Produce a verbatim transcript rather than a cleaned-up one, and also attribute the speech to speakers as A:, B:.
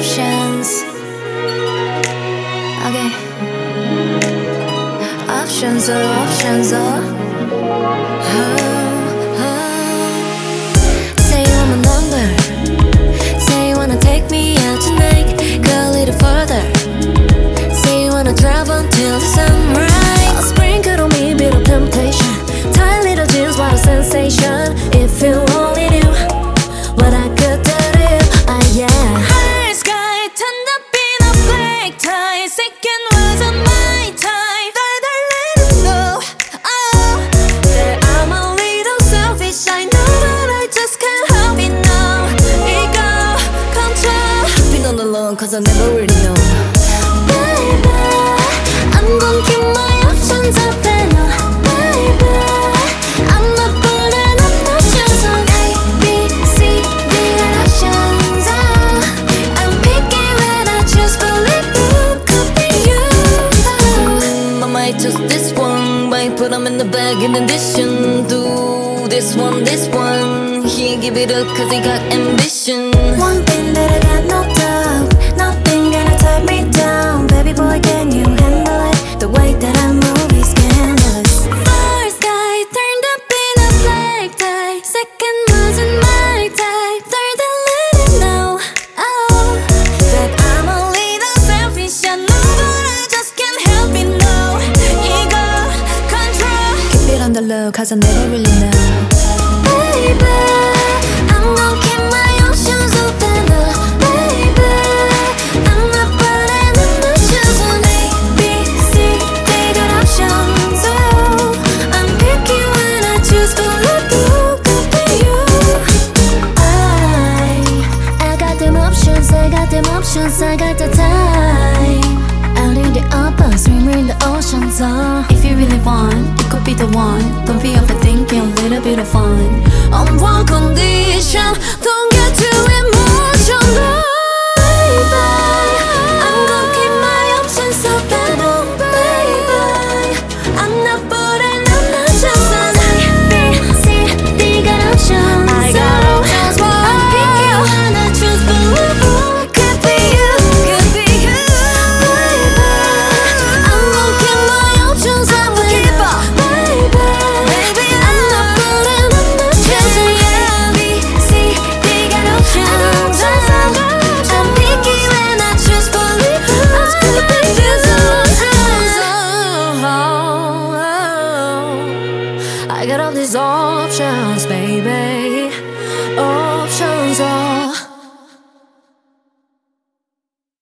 A: options. Okay. Options, oh, options, oh. Oh, oh. Say you want my number. Say you wanna take me out tonight. Go a little further. Say you wanna drive until the sunrise. A sprinkle on me, bit of temptation. Tight little jeans, what a sensation. If you only knew what I could do to you, ah yeah. High sky, turned up in a black tie. Second wasn't my type. Third I let it know, oh, that I'm a little selfish. I know that I just can't help it now. Ego, control. Been on the low, cause I never really know. Baby, I'm gonna keep my options open, oh, baby. I'm not putting up my shoes on A, B, C, D options, oh. I'm picky when I choose, believe you could be you, oh. I might choose this one, might put them in the bag in addition to this one, this one. He give it up cause he got ambition. One thing that I got no doubt, nothing gonna tie me down. Baby boy, can you handle it? The way that I move is scandalous. First guy turned up in a black tie. Second wasn't my type. Third I let it know, oh, that I'm a little selfish. I know but I just can't help it, no. Ego, control. Keep it on the low cause I never really know. Baby, I'm gonna keep my options open, oh, baby. I'm not putting up my shoes on A, B, C, D got options, oh. I'm picky when I choose, believe you could be you. I, I got them options, I got them options, I got the time. Out in the open, swimmer in the ocean, so if you really want, it could be the one. Don't be overthinking, a little bit of fun. On one condition, don't get too emotional, baby. I'm gonna keep my options open, oh, baby. I'm not putting up my shoes on A, B, C, D got options, I got options, oh. I'm picky when I choose, believe you could be you, could be you, baby. I'm gonna keep my options open, baby. Baby, I'm not putting up my shoes on A, B, C, D got options, oh. I'm picky when I choose, believe you could be you, oh. I got all these options, baby.